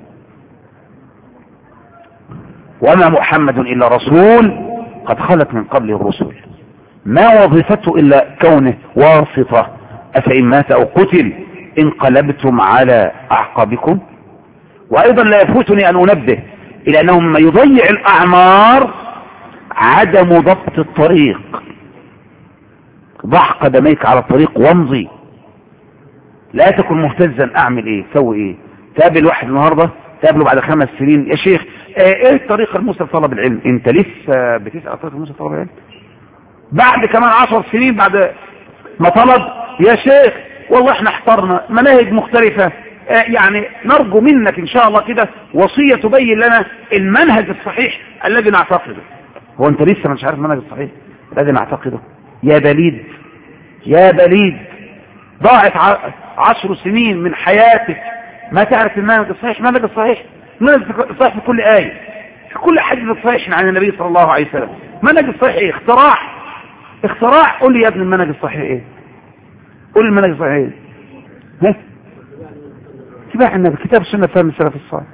وما محمد إلا رسول قد خلت من قبله الرسل، ما وظيفته إلا كونه واسطة، أفإن مات أو قتل انقلبتم على أعقابكم. وأيضا لا يفوتني أن أنبه إلى أنه مما يضيع الأعمار عدم ضبط الطريق. ضع قدميك على الطريق وامضي، لا تكن مهتزا. أعمل إيه؟ سوي إيه؟ تقابل واحد النهاردة تقابله بعد 5 سنين، يا شيخ إيه الطريق الموسى لطلب العلم؟ أنت لسه بتسأل طريق الموسى لطلب العلم؟ بعد كمان 10 سنين بعد ما طلب، يا شيخ والله احنا احترنا مناهج مختلفة، يعني نرجو منك ان شاء الله كده وصية تبين لنا المنهج الصحيح الذي نعتقده. هو انت لسه مش عارف المنهج الصحيح الذي نعتقده؟ يا بليد يا بليد، ضاعت 10 سنين من حياتك ما تعرف المنهج الصحيح. المنهج الصحيح الصحيح في كل آية، في كل حديث صحيح عن النبي صلى الله عليه وسلم. المنهج الصحيح ايه؟ اختراع. قول لي يا ابن المنهج الصحيح ايه؟ قول المنهج الصحيح ايه؟ ها؟ اتباع النبي، كتاب السنة فهم السلف الصالح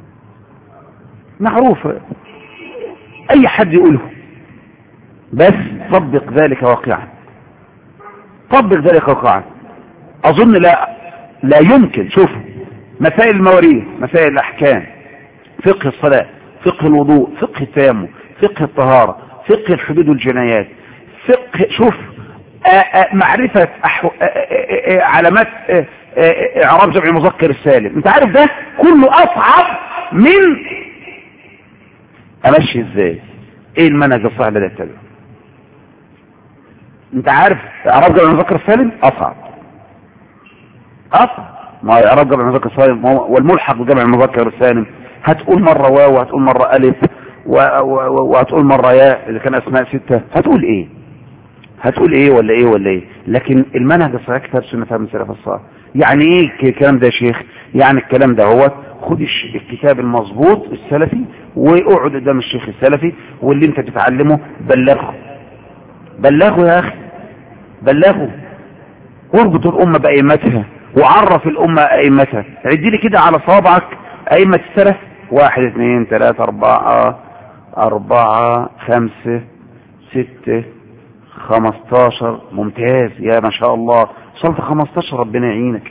معروف، اي حد يقوله، بس طبق ذلك واقعا. طبق ذلك واقعا. اظن لا يمكن. شوف مسائل المواريث، مسائل الاحكام، فقه الصلاة، فقه الوضوء، فقه التيمم، فقه الطهارة، فقه الحدود والجنايات، فقه، شوف معرفة علامات اعراب جمع المذكر السالم. انت عارف ده كله اصعب من امشي ازاي. ايه المنهج الصحيح اللي اتبعه؟ انت عارف اعراب جمع المذكر السالم اصعب. ما اعراب جمع المذكر السالم والملحق بجمع المذكر السالم هتقول مرة واو وهتقول مرة الف وهتقول مرة ياء اذا كان اسماء 6. هتقول ايه ولا ايه. لكن المنهج الصحيح كتاب سنة فهم السلف الصالح. يعني ايه الكلام ده يا شيخ؟ يعني الكلام ده هو خد الكتاب المظبوط السلفي واقعد قدام الشيخ السلفي، واللي انت تتعلمه بلغه يا اخي، بلغه. واربط الامة بأئمتها وعرف الامة ائمتها. عدي لي كده على صابعك ائمة السلف: 1 2 3 4 5 6 15. ممتاز يا ما شاء الله، وصلت 15 ربنا يعينك.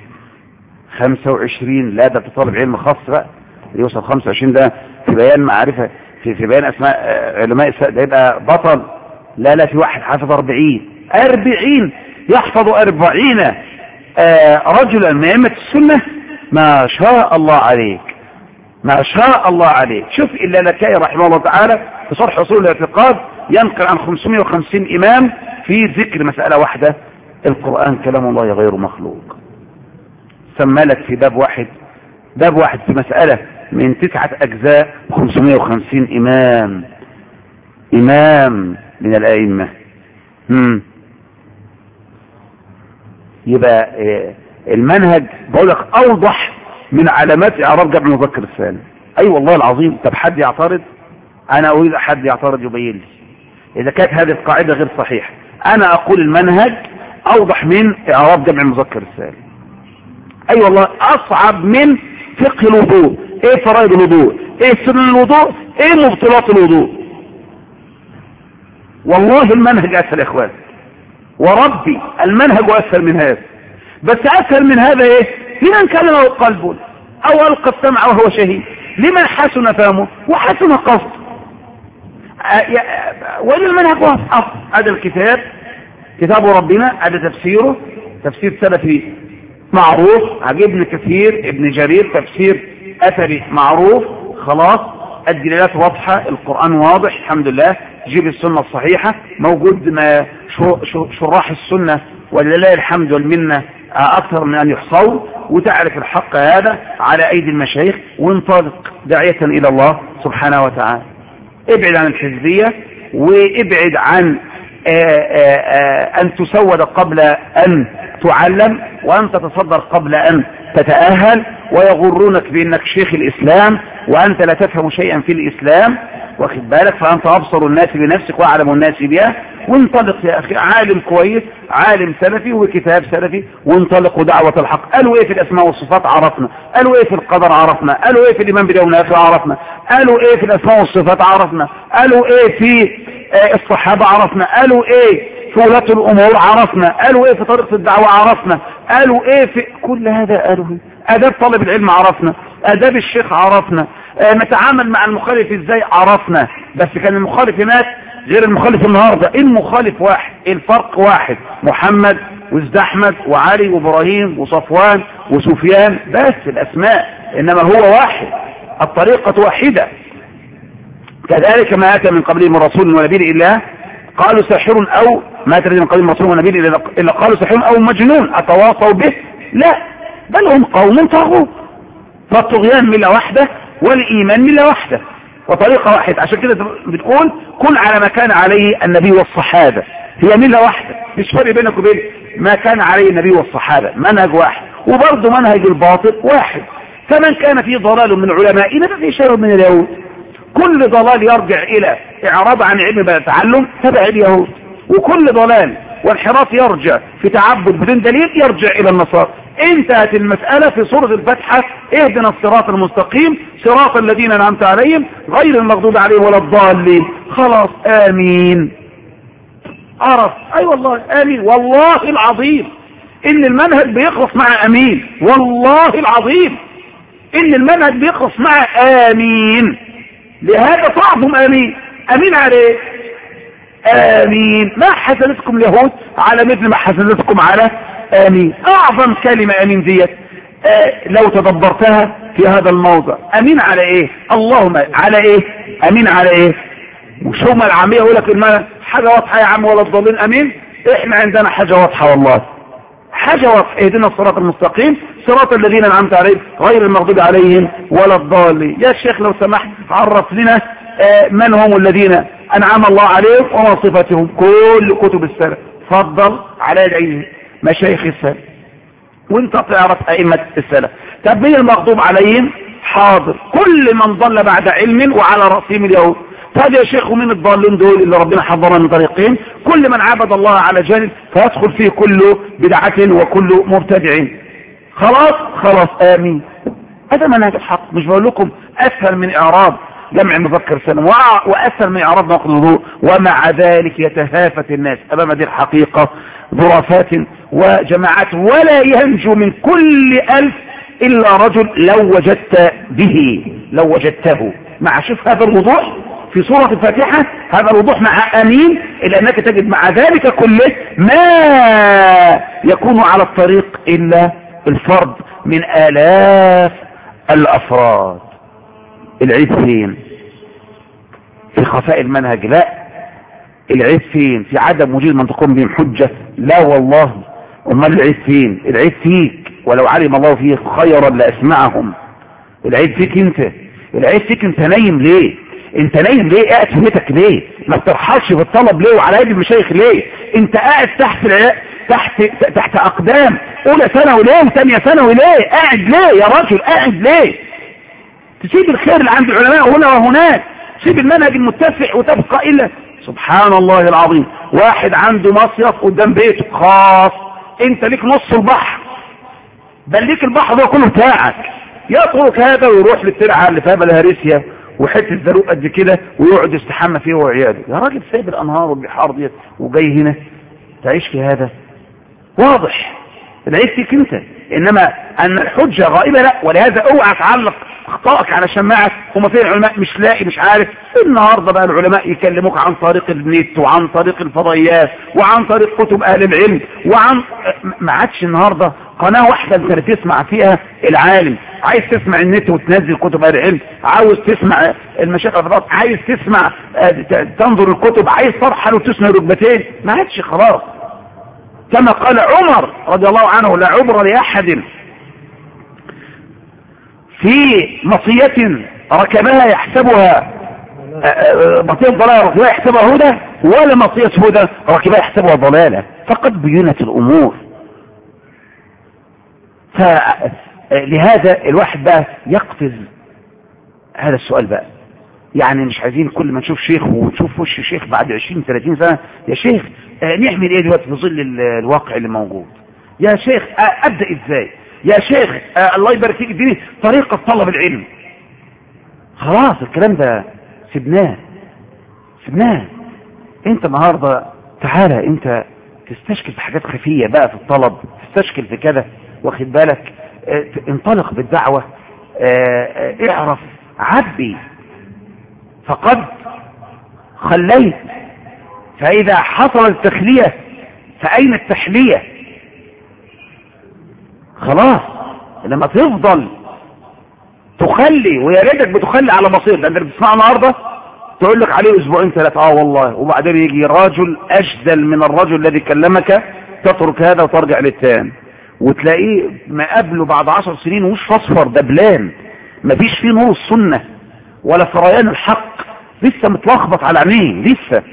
25 لا ده طالب علم خاص بقى، يوصل 25 ده في بيان معرفة، في بيان اسماء علماء ده يبقى بطل. لا في واحد حافظ 40 يحفظ 40 رجلا من ائمة السنة. ما شاء الله عليك، ما شاء الله عليك. شوف إلا لكائي رحمه الله تعالى في شرح أصول الاعتقاد ينقل عن 550 إمام في ذكر مسألة واحدة: القرآن كلام الله غير مخلوق. سمالك في باب واحد في مسألة من 9 أجزاء 550 إمام من الأئمة. يبقى المنهج بقولك أوضح من علامات إعراب جمع المذكر السالم. أي والله العظيم. طب حد يعترض؟ أنا أريد حد يعترض يبين لي إذا كانت هذه القاعدة غير صحيحة. أنا أقول المنهج أوضح من إعراب جمع المذكر السالم. أي والله أصعب من فقه الوضوء. إيه فرائض الوضوء؟ إيه سنن الوضوء؟ إيه مبطلات الوضوء؟ والله المنهج أسهل يا إخوان، وربي المنهج أسهل من هذا. بس أسهل من هذا إيه؟ لمن كان له قلب أو ألقى السمع وهو شهيد، لمن حسن فهمه وحسن قصده. وإن المنهج واضح. هذا الكتاب كتاب ربنا، هذا تفسيره تفسير سلفي معروف، ابن كثير ابن جرير تفسير أثري معروف. خلاص الدلالات واضحة، القرآن واضح الحمد لله. جيب السنة الصحيحة موجود، ما شراح السنة ولله الحمد والمنة أكثر من أن يحصوا، وتعرف الحق هذا على أيدي المشايخ، وانطلق داعية إلى الله سبحانه وتعالى. ابعد عن الحزبية، وابعد عن أن تسود قبل أن تعلم، وأن تتصدر قبل أن تتأهل، ويغرونك بأنك شيخ الإسلام وأنت لا تفهم شيئا في الإسلام. واخد بالك؟ فأنت أبصر الناس بنفسك وأعلم الناس بها. وانطلق يا أخي، عالم كويس، عالم سلفي وكتاب سلفي، وانطلق دعوة الحق. قالوا إيه في الأسماء والصفات؟ عرفنا. قالوا إيه في القدر؟ عرفنا. قالوا إيه في الإيمان باليوم الآخر؟ عرفنا. قالوا إيه في الأسماء والصفات؟ عرفنا. قالوا إيه في الصحابة؟ عرفنا. قالوا إيه في ولاة الأمور؟ عرفنا. قالوا إيه في طريقة الدعوة؟ عرفنا. قالوا إيه في كل هذا؟ قالوا إيه؟ آداب طالب العلم؟ عرفنا. آداب الشيخ؟ عرفنا. نتعامل مع المخالف ازاي؟ عرفنا، بس كان المخالف هناك غير المخالف النهارده. المخالف واحد، الفرق واحد، محمد وزد احمد وعلي وابراهيم وصفوان وسفيان، بس الاسماء، انما هو واحد، الطريقة واحدة. كذلك ما اتى من قبلهم رسول ونبي الا قالوا ساحر، او ما اتى من قبلهم رسول ونبي الا قالوا ساحر او مجنون اتواصوا به، لا، بل هم قوم طاغوت. فالطغيان ملة واحدة والايمان ملة واحدة وطريقة واحدة. عشان كده بتقول كن على ما كان عليه النبي والصحابة، هي ملة واحدة، مش فرق بينك وبين ما كان عليه النبي والصحابة، منهج واحد، وبرضه منهج الباطل واحد. فمن كان فيه ضلال من علمائنا ففي شر من اليهود. كل ضلال يرجع الى اعراض عن علم بلا تعلم تبع اليهود، وكل ضلال وانحراف يرجع في تعبد بدون دليل يرجع الى النصارى. انتهت المسألة في سورة الفاتحة، اهدنا الصراط المستقيم صراط الذين انعمت عليهم غير المغضوب عليهم ولا الضالين. خلاص، امين. عرف، اي والله امين، والله العظيم ان المنهج بيخلص مع امين، والله العظيم ان المنهج بيخلص مع امين. لهذا تعظم امين. امين على ايه؟ امين ما حسنتكم اليهود على مثل ما حسنتكم على امين. اعظم كلمة امين ديت لو تدبرتها في هذا الموضع، امين على ايه؟ اللهم على ايه؟ امين على ايه؟ مش هما العامية يقول لك المعنى حاجة واضحة يا عم ولا الضالين امين. احنا عندنا حاجة واضحة والله، حاجة واضحة، اهدنا الصراط المستقيم صراط الذين انعمت عليهم غير المغضوب عليهم ولا الضالين. يا شيخ لو سمحت عرف لنا من هم الذين انعم الله عليهم وما صفتهم. كل كتب السلف فضل على العلم مشايخ السلف، وانت تعرف ائمة السلف. طب مين المغضوب عليهم؟ حاضر، كل من ضل بعد علم وعلى رأسهم اليهود. طب يا شيخ ومين الضالين دول اللي ربنا حضرنا من طريقهم؟ كل من عبد الله على جانب فيدخل فيه كل بدعة وكل مبتدع. خلاص امين. هذا منهج الحق. مش بقول لكم اسهل من اعراب جمع مذكر سالم واسهل من اعراب ناقض الوضوء، ومع ذلك يتهافت الناس امام هذه الحقيقة ظرافات وجماعات، ولا ينجو من كل 1000 الا رجل لو وجدته. مع شوف هذا الوضوح في سورة الفاتحة، هذا الوضوح مع امين، الا انك تجد مع ذلك كله ما يكون على الطريق الا الفرد من آلاف الافراد. العيب فين؟ في خفاء المنهج؟ لا. العيب فين؟ في عدم وجود من تقوم بهم حجة؟ لا والله. امال العيب فين؟ العيب فيك، ولو علم الله فيك خيرا لاسمعهم. العيب فيك انت، العيب فيك. انت نايم ليه؟ قاعد في بيتك ليه؟ ما بترحلش في الطلب ليه وعلى يد المشايخ ليه؟ انت قاعد تحت اقدام اولى ثانوي ليه وثانيه ثانوي ليه؟ قاعد ليه يا رجل؟ قاعد ليه؟ تسيب الخير اللي عند العلماء هنا وهناك، تسيب المنهج المتسع وتبقى الا سبحان الله العظيم. واحد عنده مصيف قدام بيته خاص، انت ليك نص البحر، بل ليك البحر ده كله بتاعك. يترك هذا ويروح للترعه اللي فيها بلهارسيا وحته زروق قد كده ويقعد يستحمى فيه وعياده. يا راجل سايب الانهار والبحار ديت وجاي هنا تعيش في هذا؟ واضح العيب فيك انت، انما ان الحجه غائبه لا. ولهذا اوعى تعلق اخطائك على شماعه وما فيه العلماء مش لاقي مش عارف. النهارده بقى العلماء يكلموك عن طريق النت وعن طريق الفضائيات وعن طريق كتب اهل العلم وعن ما عادش النهارده قناه واحده انت تسمع فيها العالم. عايز تسمع النت وتنزل كتب اهل العلم، عاوز تسمع المشايخ الفضائيات، عايز تسمع تنظر الكتب، عايز ترحل وتسمع ركبتين، ما عادش خلاص. كما قال عمر رضي الله عنه لا عبر لأحد في مصية ركبها يحسبها مصية ضلالة ركبها يحسبها هدى، ولا مصية هدى ركبها يحسبها ضلالة، فقد بينت الأمور. فلهذا الواحد بقى يقفز هذا السؤال بقى. يعني مش عايزين كل ما نشوف شيخ ونشوف وش شيخ بعد 20-30 سنة يا شيخ نعمل ايه دلوقتي في ظل الواقع اللي موجود؟ يا شيخ ابدأ ازاي؟ يا شيخ الله يبارك فيك اديني طريقة طلب العلم. خلاص الكلام ده سبناه. انت النهاردة تعالى انت تستشكل في حاجات خفية بقى في الطلب، تستشكل في كذا، واخد بالك؟ انطلق بالدعوة، اعرف عبي فقد خليت. فإذا حصل التخلية فأين التحلية؟ خلاص لما تفضل تخلي ويا ريتك بتخلي على بصير. ده انت بتسمع النهارده تقول لك عليه اسبوعين ثلاثه والله، وبعدين يجي رجل اشدل من الرجل الذي كلمك تترك هذا وترجع للتاني، وتلاقيه ما قبله بعد 10 سنين وش اصفر دبلان، ما فيش فيه نور السنه ولا سريان الحق، لسه متلخبط على عينيه لسه.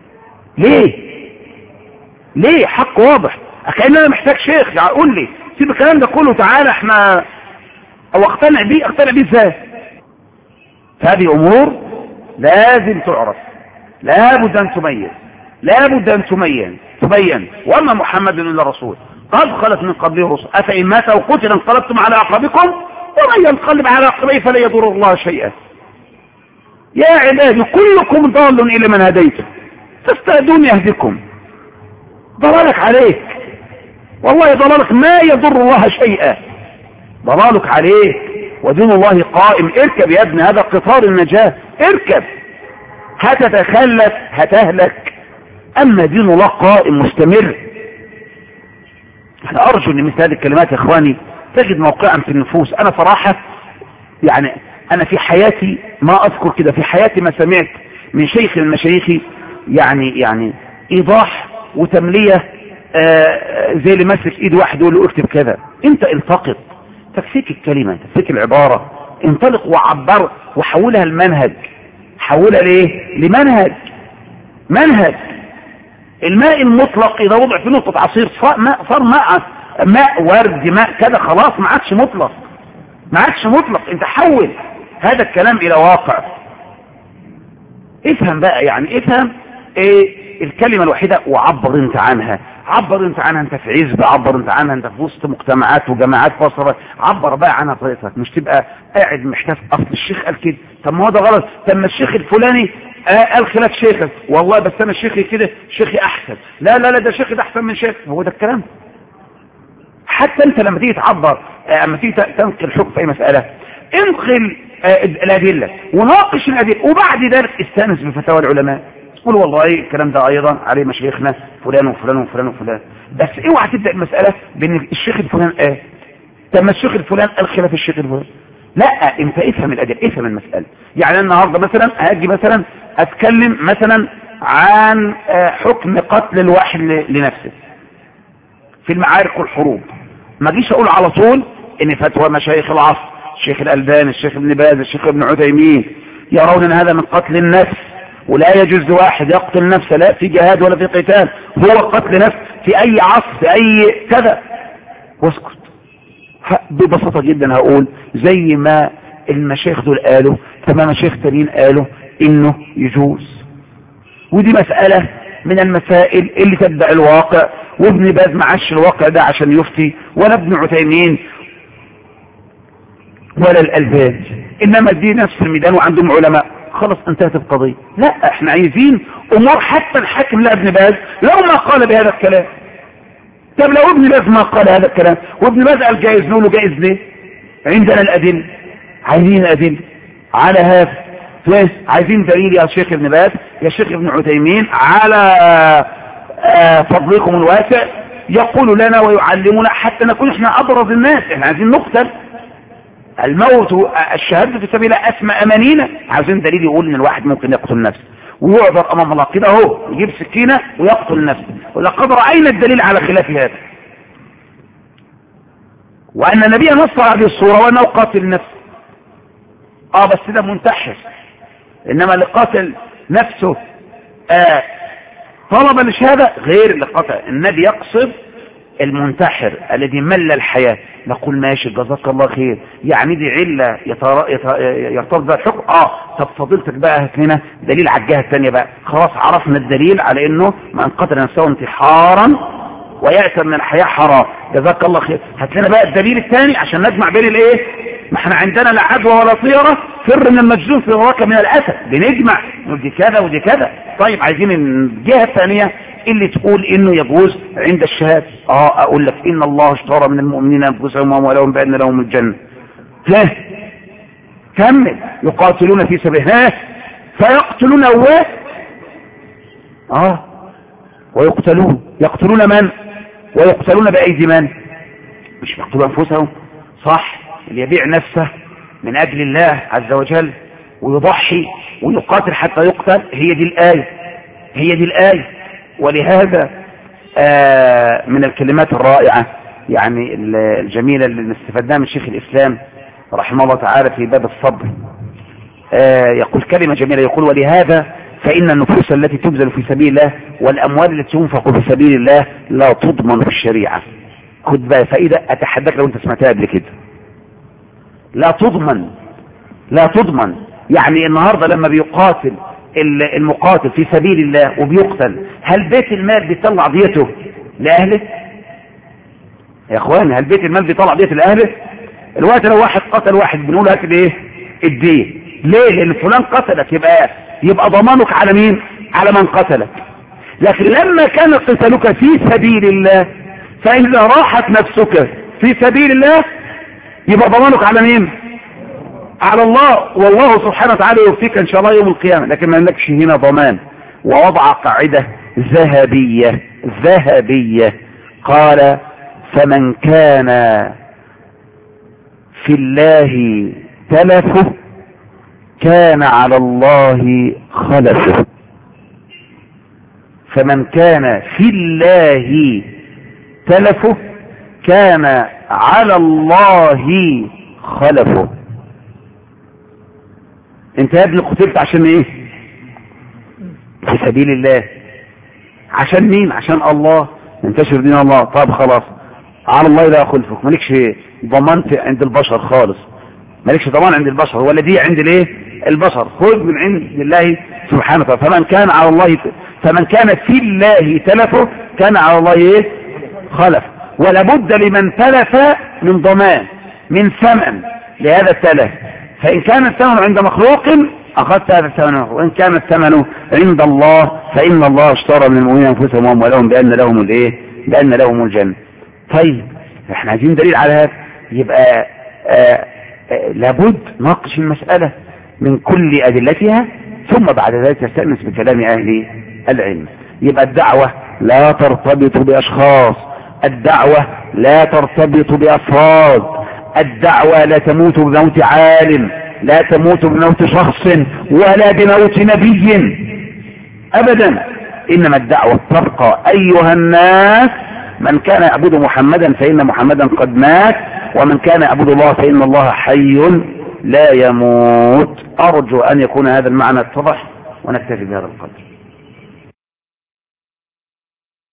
ليه حق واضح. كأن انا محتاج شيخ يقول لي سيب الكلام ده كله تعالى احنا او اقتنع بيه ازاي؟ فهذه امور لازم تعرف، لابد ان تبين. وما محمد الا رسول قد خلت من قبله رسل افإن مات او قتل انقلبتم على اعقابكم ومن ينقلب على عقبيه فلن يضر الله شيئا. يا عبادي كلكم ضال الى من هديته فاستهدوني اهدكم. ضلالك عليك والله، ضلالك ما يضر الله شيئا، ضلالك عليك ودين الله قائم. اركب يا ابن هذا قطار النجاة، اركب. هتتخلف هتهلك، اما دين الله قائم مستمر. انا ارجو ان مثل هذه الكلمات يا اخواني تجد موقعا في النفوس. انا صراحة يعني انا في حياتي ما اذكر كده، في حياتي ما سمعت من شيخ من مشايخي يعني ايضاح وتملية زي اللي ماسك ايد واحد يقول له اكتب كذا. انت التقط، تكفيك الكلمة، تكفيك العبارة، انطلق وعبر وحولها المنهج. حولها ليه؟ لمنهج. الماء المطلق اذا وضع في نقطة عصير صار ماء ورد، ماء كذا، خلاص ما عادش مطلق. انت حول هذا الكلام الى واقع. افهم بقى، يعني افهم ايه الكلمة الوحيدة وعبر انت عنها. انت في عزب، عبر انت عنها، انت في وسط مجتمعات وجماعات فاصلة، عبر بقى عنها طريقتك. مش تبقى قاعد محتاج اصل الشيخ قال كده، طب ما هو ده غلط، طب ما الشيخ الفلاني قال خلاف شيخك، والله بس انا شيخي كده، شيخي احسن، لا ده شيخي ده احسن من شيخ. هو ده الكلام؟ حتى انت لما تيجي تعبر، لما تيجي تنقل حكم في اي مسألة، انقل الادلة وناقش الادلة، وبعد ذلك استانس بفتاوى العلماء. قول والله الكلام ده ايضا عليه مشايخنا فلان وفلان. بس اوعى تبدا المساله بان الشيخ الفلان قال، طب ما الشيخ الفلان قال خلاف الشيخ الفلان. لا، انت افهم الادله، افهم المساله. يعني النهارده مثلا هاجي مثلا اتكلم مثلا عن حكم قتل الواحد لنفسه في المعارك والحروب، ما اجيش اقول على طول ان فتوى مشايخ العصر، الشيخ الالباني، الشيخ ابن باز، الشيخ ابن عثيمين يرون ان هذا من قتل النفس، ولا يجوز لواحد يقتل نفسه لا في جهاد ولا في قتال، هو قتل نفس في اي عصر في اي كذا، واسكت. ببساطة جدا هقول زي ما المشايخ دول قالوا كما مشايخ تانيين قالوا انه يجوز. ودي مسألة من المسائل اللي تبدأ الواقع، وابن باز معاش الواقع ده عشان يفتي، ولا ابن عثيمين ولا الألباني، انما دي نفس الميدان وعندهم علماء. خلاص انتهت القضية. لا، احنا عايزين امور حتى الحاكم لا ابن باز لو ما قال بهذا الكلام. طب لو ابن باز ما قال هذا الكلام وابن باز قال جائز، نقول له جائز ليه؟ عندنا الادله، عايزين ادله على هذا. عايزين دليل يا شيخ ابن باز يا شيخ ابن عثيمين على فضلكم الواسع، يقول لنا ويعلمنا حتى نكون احنا ابرز الناس. احنا عايزين نقتل، الموت الشهادة في سبيل الله اسمى امانينا. عايزين دليل يقول ان الواحد ممكن يقتل نفسه ويعذر امام الله كده اهو، يجيب سكينة ويقتل نفسه، ولقد رأينا الدليل على خلاف هذا، وان النبي نص هذه الصورة وانه قاتل نفسه. بس ده منتحر، انما اللي قاتل نفسه طلب الشهادة غير اللي قتل. النبي يقصد المنتحر الذي مل الحياة. نقول ماشي جزاك الله خير، يعني دي علة يرتبط بها الحكم. طب فضيلتك بقى هات لنا دليل على الجهة الثانية بقى. خلاص عرفنا الدليل على انه من قتل نفسه انتحارا ويأتى من الحياة حرام، جزاك الله خير. هات لنا بقى الدليل الثاني عشان نجمع بين الايه. ما احنا عندنا لا عدوى ولا طيرة، فر من المجنون في وراك من الاسد، بنجمع ودي كذا ودي كذا. طيب عايزين الجهة الثانية اللي تقول انه يجوز عند الشهادة. اقول لك ان الله اشترى من المؤمنين انفسهم واموالهم بان لهم الجنة. كمل. يقاتلون في سبيل الله فيقتلون ويقتلون. يقتلون من؟ ويقتلون بأيدي من؟ مش يقتلون أنفسهم، صح؟ اللي يبيع نفسه من أجل الله عز وجل ويضحي ويقاتل حتى يقتل، هي دي الآية. ولهذا من الكلمات الرائعة يعني الجميلة اللي استفدناها من شيخ الإسلام رحمه الله تعالى في باب الصبر، يقول كلمة جميلة، يقول: ولهذا فإن النفوس التي تبذل في سبيل الله والأموال التي تنفق في سبيل الله لا تضمن في الشريعة. خد بقى فائدة أتحداك لو أنت سمعتها قبل كده. لا تضمن. يعني النهاردة لما بيقاتل المقاتل في سبيل الله وبيقتل، هل بيت المال بيطلع ديته لأهله؟ يا اخواني، هل بيت المال بيطلع ديته لأهله؟ الوقت لو واحد قتل واحد بنقول هات الايه؟ الدين. ليه؟ لأن فلان قتلك، يبقى ضمانك على مين؟ على من قتلك. لكن لما كان قتالك في سبيل الله، فإذا راحت نفسك في سبيل الله يبقى ضمانك على مين؟ على الله، والله سبحانه وتعالى يوفيك ان شاء الله يوم القيامة. لكن ما لكش هنا ضمان. ووضع قاعدة ذهبية قال: فمن كان في الله تلفه كان على الله خلفه. فمن كان في الله تلفه كان على الله خلفه. انت يا ابني قتلت عشان ايه؟ في سبيل الله. عشان مين؟ عشان الله، انتشر دين الله. طب خلاص، على الله لا خلفك، مالكش ضمان عند البشر خالص، مالكش ضمان عند البشر، ولا دي عند الايه؟ البشر. خذ من عند الله سبحانه وتعالى. فمن كان في الله تلفه كان على الله ايه؟ خلف. ولا بد لمن تلف من ضمان، من ثمن لهذا التلف. فإن كان الثمن عند مخلوق أخذت هذا الثمن، وإن كان الثمن عند الله فإن الله اشترى من المؤمنين أنفسهم وأموالهم بأن لهم الجنة. طيب احنا عايزين دليل على هذا. يبقى لابد نناقش المسألة من كل أدلتها، ثم بعد ذلك تستأنس بكلام أهل العلم. يبقى الدعوة لا ترتبط بأشخاص، الدعوة لا ترتبط بأفراد، الدعوة لا تموت بموت عالم، لا تموت بموت شخص، ولا بموت نبي أبدا. إنما الدعوة تبقى أيها الناس. من كان يعبد محمدا فإن محمدا قد مات، ومن كان يعبد الله فإن الله حي لا يموت. أرجو أن يكون هذا المعنى اتضح، ونكتفي بهذا القدر.